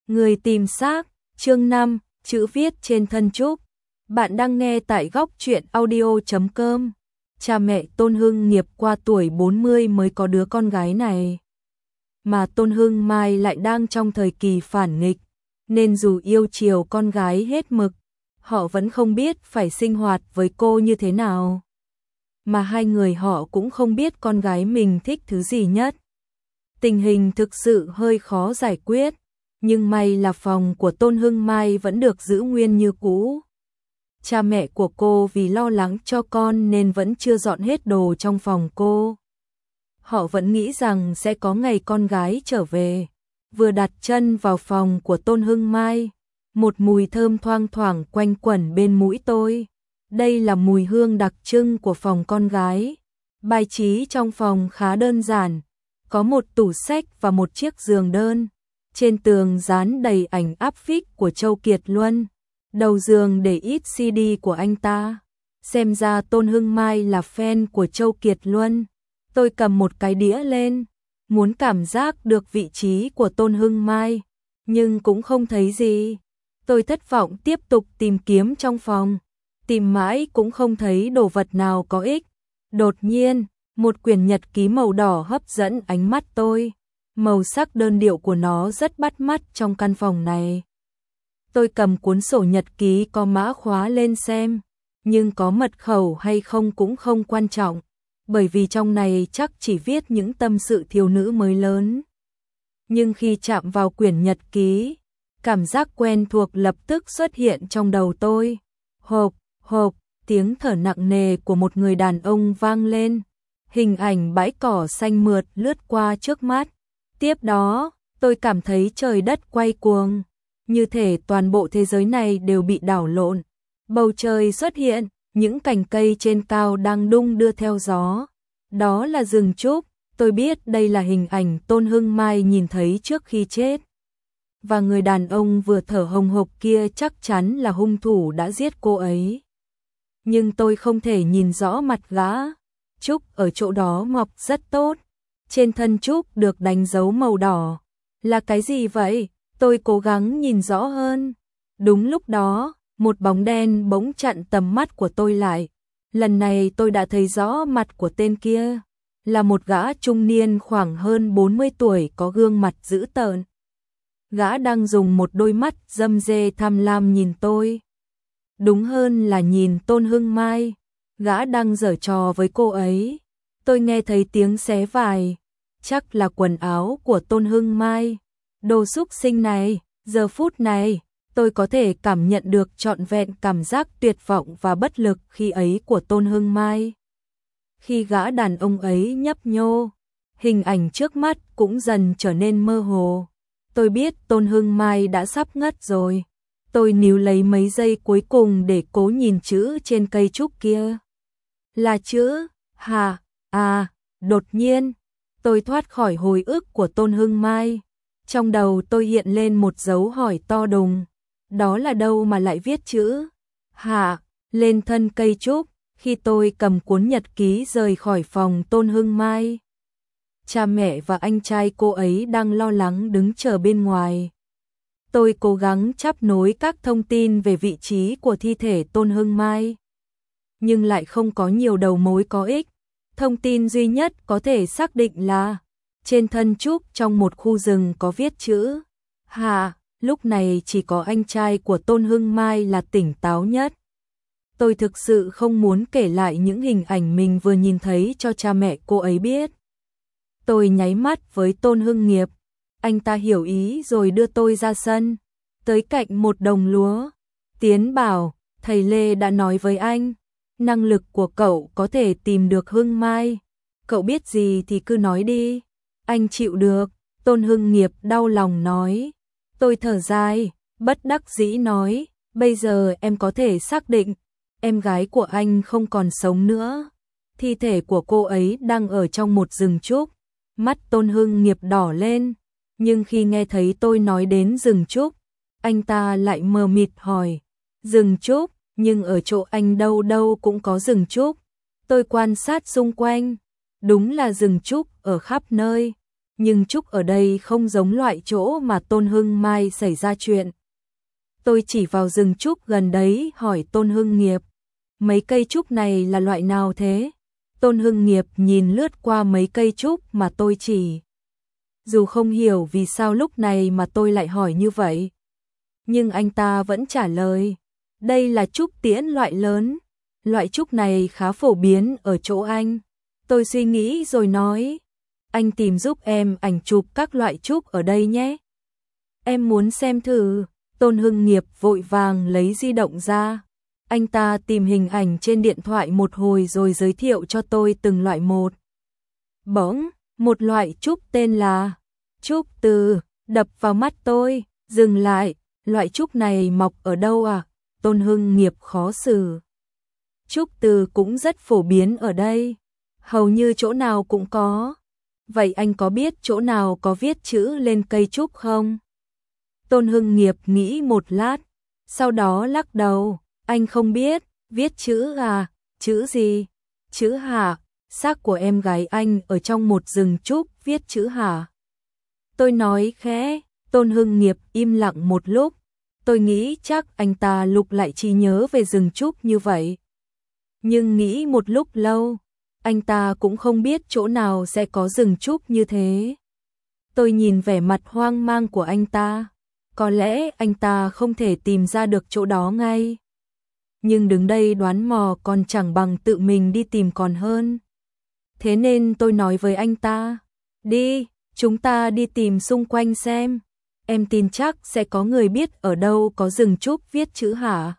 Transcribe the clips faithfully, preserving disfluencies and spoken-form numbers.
Người tìm xác, chương năm, chữ viết trên thân trúc. Bạn đang nghe tại góc truyện audio chấm com. Cha mẹ Tôn Hưng Nghiệp qua tuổi bốn mươi mới có đứa con gái này. Mà Tôn Hưng Mai lại đang trong thời kỳ phản nghịch, nên dù yêu chiều con gái hết mực, họ vẫn không biết phải sinh hoạt với cô như thế nào. Mà hai người họ cũng không biết con gái mình thích thứ gì nhất. Tình hình thực sự hơi khó giải quyết, nhưng may là phòng của Tôn Hưng Mai vẫn được giữ nguyên như cũ. Cha mẹ của cô vì lo lắng cho con nên vẫn chưa dọn hết đồ trong phòng cô. Họ vẫn nghĩ rằng sẽ có ngày con gái trở về. Vừa đặt chân vào phòng của Tôn Hưng Mai, một mùi thơm thoang thoảng quanh quẩn bên mũi tôi. Đây là mùi hương đặc trưng của phòng con gái. Bài trí trong phòng khá đơn giản, có một tủ sách và một chiếc giường đơn. Trên tường dán đầy ảnh áp phích của Châu Kiệt Luân. Đầu giường để ít xê đê của anh ta. Xem ra Tôn Hưng Mai là fan của Châu Kiệt Luân. Tôi cầm một cái đĩa lên, muốn cảm giác được vị trí của Tôn Hưng Mai, nhưng cũng không thấy gì. Tôi thất vọng tiếp tục tìm kiếm trong phòng, tìm mãi cũng không thấy đồ vật nào có ích. Đột nhiên, một quyển nhật ký màu đỏ hấp dẫn ánh mắt tôi. Màu sắc đơn điệu của nó rất bắt mắt trong căn phòng này. Tôi cầm cuốn sổ nhật ký có mã khóa lên xem, nhưng có mật khẩu hay không cũng không quan trọng, bởi vì trong này chắc chỉ viết những tâm sự thiếu nữ mới lớn. Nhưng khi chạm vào quyển nhật ký, cảm giác quen thuộc lập tức xuất hiện trong đầu tôi. Hộp, hộp, tiếng thở nặng nề của một người đàn ông vang lên. Hình ảnh bãi cỏ xanh mượt lướt qua trước mắt. Tiếp đó, tôi cảm thấy trời đất quay cuồng, như thể toàn bộ thế giới này đều bị đảo lộn. Bầu trời xuất hiện, những cành cây trên cao đang đung đưa theo gió. Đó là rừng trúc, tôi biết đây là hình ảnh Tôn Hưng Mai nhìn thấy trước khi chết. Và người đàn ông vừa thở hồng hộc kia chắc chắn là hung thủ đã giết cô ấy. Nhưng tôi không thể nhìn rõ mặt gã. Trúc ở chỗ đó mọc rất tốt. Trên thân trúc được đánh dấu màu đỏ. Là cái gì vậy? Tôi cố gắng nhìn rõ hơn. Đúng lúc đó, một bóng đen bỗng chặn tầm mắt của tôi lại. Lần này tôi đã thấy rõ mặt của tên kia. Là một gã trung niên khoảng hơn bốn mươi tuổi có gương mặt dữ tợn. Gã đang dùng một đôi mắt dâm dê tham lam nhìn tôi. Đúng hơn là nhìn Tôn Hưng Mai. Gã đang giở trò với cô ấy. Tôi nghe thấy tiếng xé vải. Chắc là quần áo của Tôn Hưng Mai. Đồ xúc sinh này, giờ phút này, tôi có thể cảm nhận được trọn vẹn cảm giác tuyệt vọng và bất lực khi ấy của Tôn Hưng Mai. Khi gã đàn ông ấy nhấp nhô, hình ảnh trước mắt cũng dần trở nên mơ hồ. Tôi biết Tôn Hưng Mai đã sắp ngất rồi. Tôi níu lấy mấy giây cuối cùng để cố nhìn chữ trên cây trúc kia. Là chữ Hà, à, đột nhiên, tôi thoát khỏi hồi ức của Tôn Hưng Mai. Trong đầu tôi hiện lên một dấu hỏi to đùng. Đó là đâu mà lại viết chữ Hà lên thân cây trúc khi tôi cầm cuốn nhật ký rời khỏi phòng Tôn Hưng Mai. Cha mẹ và anh trai cô ấy đang lo lắng đứng chờ bên ngoài. Tôi cố gắng chắp nối các thông tin về vị trí của thi thể Tôn Hưng Mai, nhưng lại không có nhiều đầu mối có ích. Thông tin duy nhất có thể xác định là trên thân trúc trong một khu rừng có viết chữ Hà. Lúc này chỉ có anh trai của Tôn Hưng Mai là tỉnh táo nhất. Tôi thực sự không muốn kể lại những hình ảnh mình vừa nhìn thấy cho cha mẹ cô ấy biết. Tôi nháy mắt với Tôn Hưng Nghiệp. Anh ta hiểu ý rồi đưa tôi ra sân, tới cạnh một đồng lúa. Tiến bảo, thầy Lê đã nói với anh, năng lực của cậu có thể tìm được Hưng Mai. Cậu biết gì thì cứ nói đi. Anh chịu được, Tôn Hưng Nghiệp đau lòng nói. Tôi thở dài, bất đắc dĩ nói, bây giờ em có thể xác định, em gái của anh không còn sống nữa. Thi thể của cô ấy đang ở trong một rừng trúc. Mắt Tôn Hưng Nghiệp đỏ lên, nhưng khi nghe thấy tôi nói đến rừng trúc, anh ta lại mờ mịt hỏi, rừng trúc, nhưng ở chỗ anh đâu đâu cũng có rừng trúc. Tôi quan sát xung quanh, đúng là rừng trúc ở khắp nơi. nhưng Trúc ở đây không giống loại chỗ mà Tôn Hưng Mai xảy ra chuyện. Tôi chỉ vào rừng trúc gần đấy hỏi Tôn Hưng Nghiệp, mấy cây trúc này là loại nào thế? Tôn Hưng Nghiệp nhìn lướt qua mấy cây trúc mà tôi chỉ. Dù không hiểu vì sao lúc này mà tôi lại hỏi như vậy, nhưng anh ta vẫn trả lời, đây là trúc tiễn loại lớn, loại trúc này khá phổ biến ở chỗ anh. Tôi suy nghĩ rồi nói, anh tìm giúp em ảnh chụp các loại trúc ở đây nhé. Em muốn xem thử. Tôn Hưng Nghiệp vội vàng lấy di động ra. Anh ta tìm hình ảnh trên điện thoại một hồi rồi giới thiệu cho tôi từng loại một. Bỗng, một loại trúc tên là trúc từ đập vào mắt tôi, dừng lại, loại trúc này mọc ở đâu à? Tôn Hưng Nghiệp khó xử. Trúc từ cũng rất phổ biến ở đây, hầu như chỗ nào cũng có. Vậy anh có biết chỗ nào có viết chữ lên cây trúc không? Tôn Hưng Nghiệp nghĩ một lát, sau đó lắc đầu, anh không biết, viết chữ à, chữ gì? Chữ hả? Xác của em gái anh ở trong một rừng trúc viết chữ hả? Tôi nói khẽ. Tôn Hưng Nghiệp im lặng một lúc, tôi nghĩ chắc anh ta lục lại trí nhớ về rừng trúc như vậy. Nhưng nghĩ một lúc lâu, anh ta cũng không biết chỗ nào sẽ có rừng trúc như thế. Tôi nhìn vẻ mặt hoang mang của anh ta. Có lẽ anh ta không thể tìm ra được chỗ đó ngay. Nhưng đứng đây đoán mò còn chẳng bằng tự mình đi tìm còn hơn. Thế nên tôi nói với anh ta, đi, chúng ta đi tìm xung quanh xem. Em tin chắc sẽ có người biết ở đâu có rừng trúc viết chữ hả.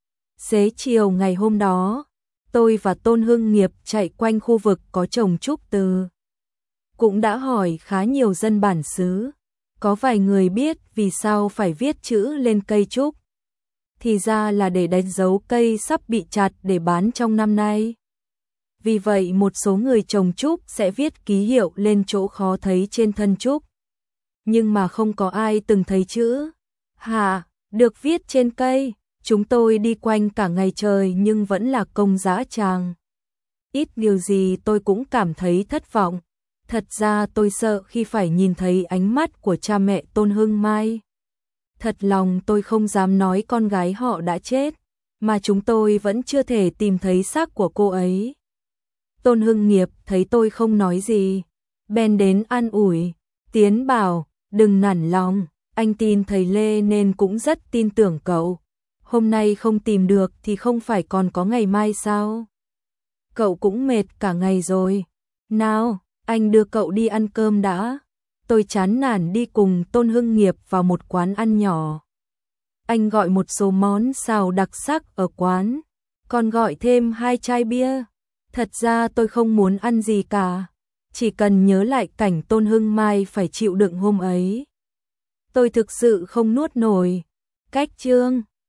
Xế chiều ngày hôm đó, tôi và Tôn Hưng Nghiệp chạy quanh khu vực có trồng trúc từ. Cũng đã hỏi khá nhiều dân bản xứ. Có vài người biết vì sao phải viết chữ lên cây trúc. Thì ra là để đánh dấu cây sắp bị chặt để bán trong năm nay. Vì vậy một số người trồng trúc sẽ viết ký hiệu lên chỗ khó thấy trên thân trúc. Nhưng mà không có ai từng thấy chữ hả được viết trên cây. Chúng tôi đi quanh cả ngày trời nhưng vẫn là công dã tràng. Ít điều gì tôi cũng cảm thấy thất vọng. Thật ra tôi sợ khi phải nhìn thấy ánh mắt của cha mẹ Tôn Hưng Mai. Thật lòng tôi không dám nói con gái họ đã chết, mà chúng tôi vẫn chưa thể tìm thấy xác của cô ấy. Tôn Hưng Nghiệp thấy tôi không nói gì, bèn đến an ủi, Tiến bảo, đừng nản lòng, anh tin thầy Lê nên cũng rất tin tưởng cậu. Hôm nay không tìm được thì không phải còn có ngày mai sao? Cậu cũng mệt cả ngày rồi. Nào, anh đưa cậu đi ăn cơm đã. Tôi chán nản đi cùng Tôn Hưng Nghiệp vào một quán ăn nhỏ. Anh gọi một số món xào đặc sắc ở quán, còn gọi thêm hai chai bia. Thật ra tôi không muốn ăn gì cả, chỉ cần nhớ lại cảnh Tôn Hưng Mai phải chịu đựng hôm ấy. Tôi thực sự không nuốt nổi. Cách chương